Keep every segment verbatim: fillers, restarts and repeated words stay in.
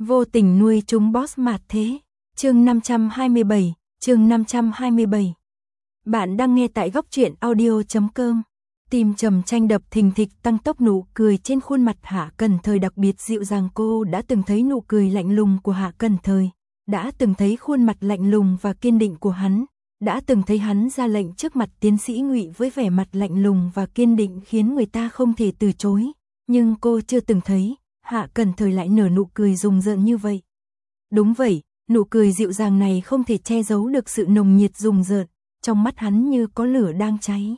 Vô tình nuôi chúng boss mạt thế. Chương năm trăm hai mươi bảy, chương năm trăm hai mươi bảy. Bạn đang nghe tại góc truyện audio chấm com. Tim Trầm Tranh đập thình thịch, tăng tốc, nụ cười trên khuôn mặt Hạ Cẩn Thời đặc biệt dịu dàng. Cô đã từng thấy nụ cười lạnh lùng của Hạ Cẩn Thời, đã từng thấy khuôn mặt lạnh lùng và kiên định của hắn, đã từng thấy hắn ra lệnh trước mặt tiến sĩ Ngụy với vẻ mặt lạnh lùng và kiên định khiến người ta không thể từ chối, nhưng cô chưa từng thấy Hạ Cẩn Thời lại nở nụ cười rùng rợn như vậy. Đúng vậy, nụ cười dịu dàng này không thể che giấu được sự nồng nhiệt rùng rợn, trong mắt hắn như có lửa đang cháy.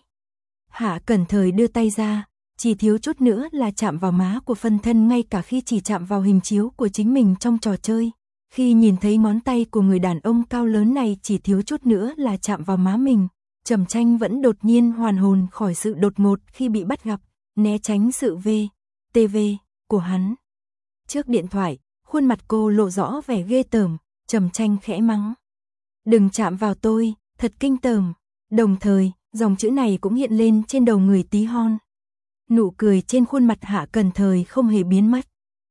Hạ Cẩn Thời đưa tay ra, chỉ thiếu chút nữa là chạm vào má của Phân Thân, ngay cả khi chỉ chạm vào hình chiếu của chính mình trong trò chơi. Khi nhìn thấy ngón tay của người đàn ông cao lớn này chỉ thiếu chút nữa là chạm vào má mình, Trầm Tranh vẫn đột nhiên hoàn hồn khỏi sự đột ngột khi bị bắt gặp, né tránh sự vê tê vê của hắn. Trước điện thoại, khuôn mặt cô lộ rõ vẻ ghê tởm, Trầm Tranh khẽ mắng: "Đừng chạm vào tôi, thật kinh tởm." Đồng thời, dòng chữ này cũng hiện lên trên đầu người tí hon. Nụ cười trên khuôn mặt Hạ Cẩn Thời không hề biến mất.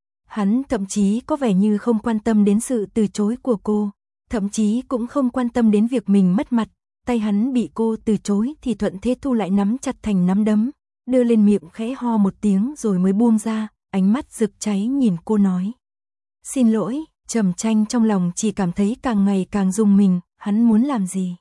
Hắn thậm chí có vẻ như không quan tâm đến sự từ chối của cô, thậm chí cũng không quan tâm đến việc mình mất mặt. Tay hắn bị cô từ chối thì thuận thế thu lại, nắm chặt thành nắm đấm, đưa lên miệng khẽ ho một tiếng rồi mới buông ra, ánh mắt rực cháy nhìn cô nói: "Xin lỗi." Trầm Tranh trong lòng chỉ cảm thấy càng ngày càng rùng mình, hắn muốn làm gì?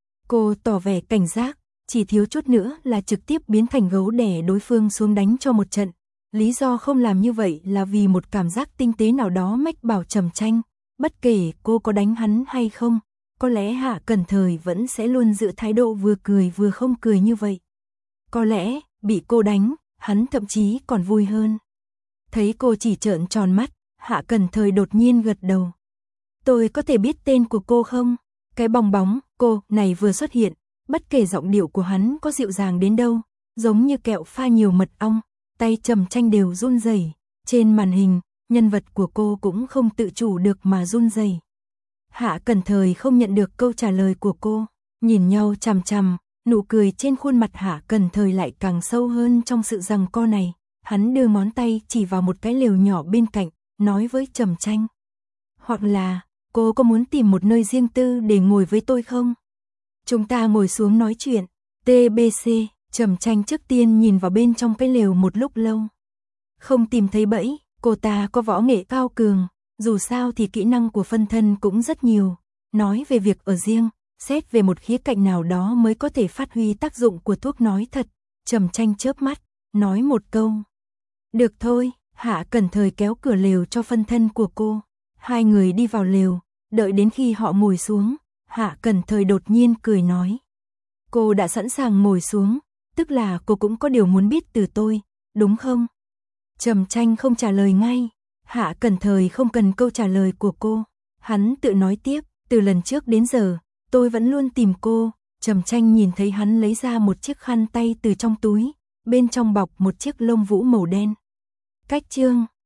Cô tỏ vẻ cảnh giác, chỉ thiếu chút nữa là trực tiếp biến thành gấu đè đối phương xuống đánh cho một trận. Lý do không làm như vậy là vì một cảm giác tinh tế nào đó mách bảo Trầm Tranh, bất kể cô có đánh hắn hay không, có lẽ Hạ Cẩn Thời vẫn sẽ luôn giữ thái độ vừa cười vừa không cười như vậy. Có lẽ, bị cô đánh, hắn thậm chí còn vui hơn. Thấy cô chỉ trợn tròn mắt, Hạ Cẩn Thời đột nhiên gật đầu. "Tôi có thể biết tên của cô không?" Cái bong bóng cô này vừa xuất hiện, bất kể giọng điệu của hắn có dịu dàng đến đâu, giống như kẹo pha nhiều mật ong, tay Trầm Tranh đều run rẩy. Trên màn hình, nhân vật của cô cũng không tự chủ được mà run rẩy. Hạ Cẩn Thời không nhận được câu trả lời của cô, nhìn nhau chằm chằm, nụ cười trên khuôn mặt Hạ Cẩn Thời lại càng sâu hơn trong sự giằng co này. Hắn đưa ngón tay chỉ vào một cái lều nhỏ bên cạnh, nói với Trầm Tranh: "Hoặc là, cô có muốn tìm một nơi riêng tư để ngồi với tôi không? Chúng ta ngồi xuống nói chuyện." tê bê xê, Trầm Tranh trước tiên nhìn vào bên trong cái lều một lúc lâu. Không tìm thấy bẫy, cô ta có võ nghệ cao cường, dù sao thì kỹ năng của Phân Thân cũng rất nhiều. Nói về việc ở riêng, xét về một khía cạnh nào đó mới có thể phát huy tác dụng của thuốc nói thật. Trầm Tranh chớp mắt, nói một câu: "Được thôi." Hạ Cẩn Thời kéo cửa lều cho Phân Thân của cô. Hai người đi vào lều, đợi đến khi họ ngồi xuống, Hạ Cẩn Thời đột nhiên cười nói: "Cô đã sẵn sàng ngồi xuống, tức là cô cũng có điều muốn biết từ tôi, đúng không?" Trầm Tranh không trả lời ngay. Hạ Cẩn Thời không cần câu trả lời của cô. Hắn tự nói tiếp: "Từ lần trước đến giờ, tôi vẫn luôn tìm cô." Trầm Tranh nhìn thấy hắn lấy ra một chiếc khăn tay từ trong túi, bên trong bọc một chiếc lông vũ màu đen. Cách chương